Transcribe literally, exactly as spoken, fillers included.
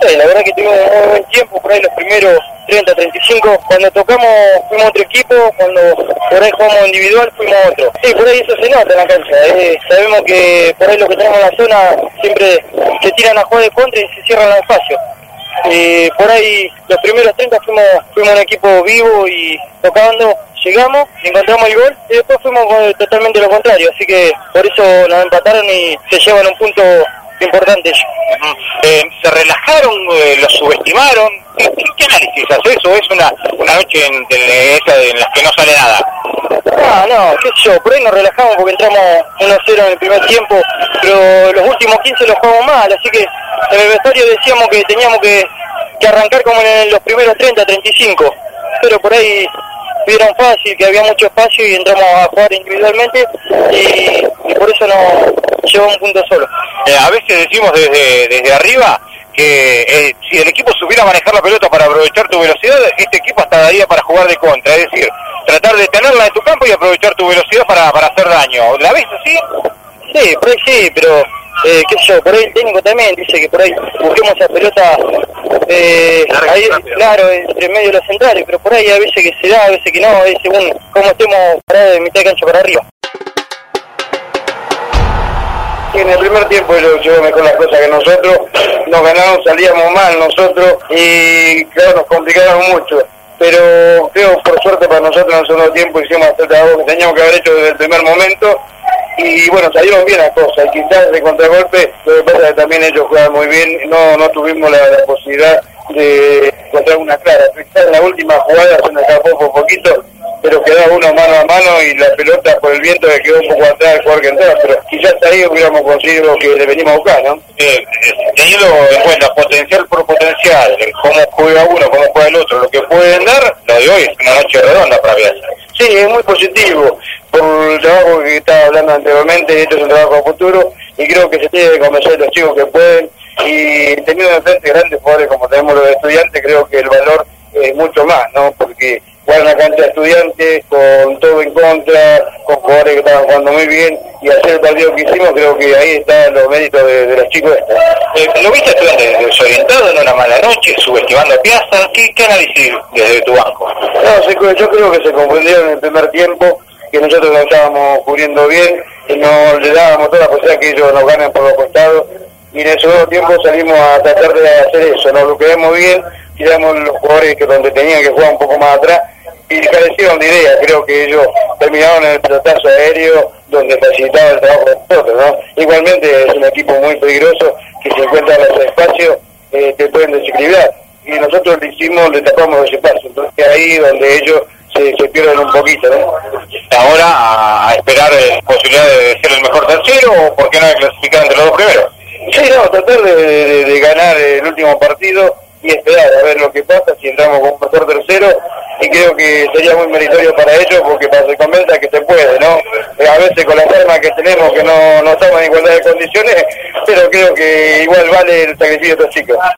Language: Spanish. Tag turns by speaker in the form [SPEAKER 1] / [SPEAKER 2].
[SPEAKER 1] Sí, la verdad que tuvimos un muy buen tiempo, por ahí los primeros treinta, treinta y cinco, cuando tocamos fuimos otro equipo, cuando por ahí jugamos individual fuimos otro. Sí, por ahí eso se nota en la cancha, eh, sabemos que por ahí lo que tenemos en la zona siempre se tiran a jugar de contra y se cierran los espacios. Eh, por ahí los primeros treinta fuimos, fuimos un equipo vivo y tocando, llegamos, encontramos el gol y después fuimos totalmente lo contrario, así que por eso nos empataron y se llevan un punto importante.
[SPEAKER 2] Eh, ¿Se relajaron, eh, los subestimaron? ¿Qué, qué análisis hace eso? ¿Es una, una noche en, en, esa en la que no sale nada?
[SPEAKER 1] No, no, qué sé yo, por ahí nos relajamos porque entramos uno cero en el primer tiempo, pero los últimos quince los jugamos mal, así que en el vestuario decíamos que teníamos que, que arrancar como en los primeros treinta, treinta y cinco, pero por ahí vieron fácil, que había mucho espacio y entramos a jugar individualmente y, y por eso nos llevó un punto solo.
[SPEAKER 2] Eh, a veces decimos desde, desde arriba que eh, si el equipo supiera manejar la pelota para aprovechar tu velocidad, este equipo hasta daría para jugar de contra, es decir, tratar de tenerla en tu campo y aprovechar tu velocidad para, para hacer daño. ¿La ves así?
[SPEAKER 1] Sí, por ahí sí, pero eh, qué sé yo, por ahí el técnico también dice que por ahí busquemos esa pelota eh, ahí, claro, entre medio de los centrales, pero por ahí a veces que se da, a veces que no, es según cómo estemos parados de mitad de cancha para arriba.
[SPEAKER 3] En el primer tiempo ellos llevaron mejor las cosas que nosotros, nos ganaron, salíamos mal nosotros y claro, nos complicaron mucho, pero creo por suerte para nosotros en el segundo tiempo hicimos el trabajo que teníamos que haber hecho desde el primer momento y bueno, salieron bien las cosas, y quizás de contragolpe, lo que pasa es que también ellos juegan muy bien, no no tuvimos la, la posibilidad de encontrar una clara, quizás en la última jugada se nos escapó por poquito, pero quedaba uno mano a mano y la pelota por el viento que quedó un poco atrás del jugador que entraba, pero quizás ahí hubiéramos conseguido que le venimos a buscar, ¿no?
[SPEAKER 2] Eh, teniendo en cuenta potencial por potencial, cómo juega uno, cómo juega el otro, lo que pueden dar, lo de hoy es una noche redonda para Piazza.
[SPEAKER 3] Sí, es muy positivo, por el trabajo que estaba hablando anteriormente, esto es un trabajo a futuro, y creo que se tiene que convencer a los chicos que pueden, y teniendo enfrente grandes jugadores como tenemos los estudiantes, creo que el valor es mucho más, ¿no? Porque jugar en una cancha de estudiantes, con todo en contra, con jugadores que estaban jugando muy bien, y hacer el partido que hicimos, creo que ahí están los méritos de, de los chicos estos.
[SPEAKER 2] Eh, ¿Lo viste a estudiantes desorientado en una mala noche, subestimando a Piazza? ¿Qué, qué análisis desde tu banco?
[SPEAKER 3] No, se, yo creo que se confundieron en el primer tiempo, que nosotros nos estábamos cubriendo bien, y no le dábamos toda la posibilidad que ellos nos ganen por los costados, y en el segundo tiempo salimos a tratar de hacer eso, nos lo quedamos bien, tiramos los jugadores que donde tenían que jugar un poco más atrás, y carecieron de idea, creo que ellos terminaron en el pelotazo aéreo donde facilitaba el trabajo de nosotros, ¿no? Igualmente es un equipo muy peligroso que se encuentra en los espacios, eh, te pueden desequilibrar, y nosotros le hicimos, le tapamos los espacios, entonces ahí donde ellos se, se pierden un poquito, ¿no?
[SPEAKER 2] Ahora a, a esperar eh, posibilidad de ser el mejor tercero, o por qué no de clasificar entre los dos primeros.
[SPEAKER 3] Sí, no, tratar de, de, de ganar el último partido y esperar a ver lo que pasa si entramos con un mejor tercero, y creo que sería muy meritorio para ellos porque para que se convenza que se puede, ¿no? A veces con la forma que tenemos que no, no estamos en igualdad de condiciones, pero creo que igual vale el sacrificio de estos chicos.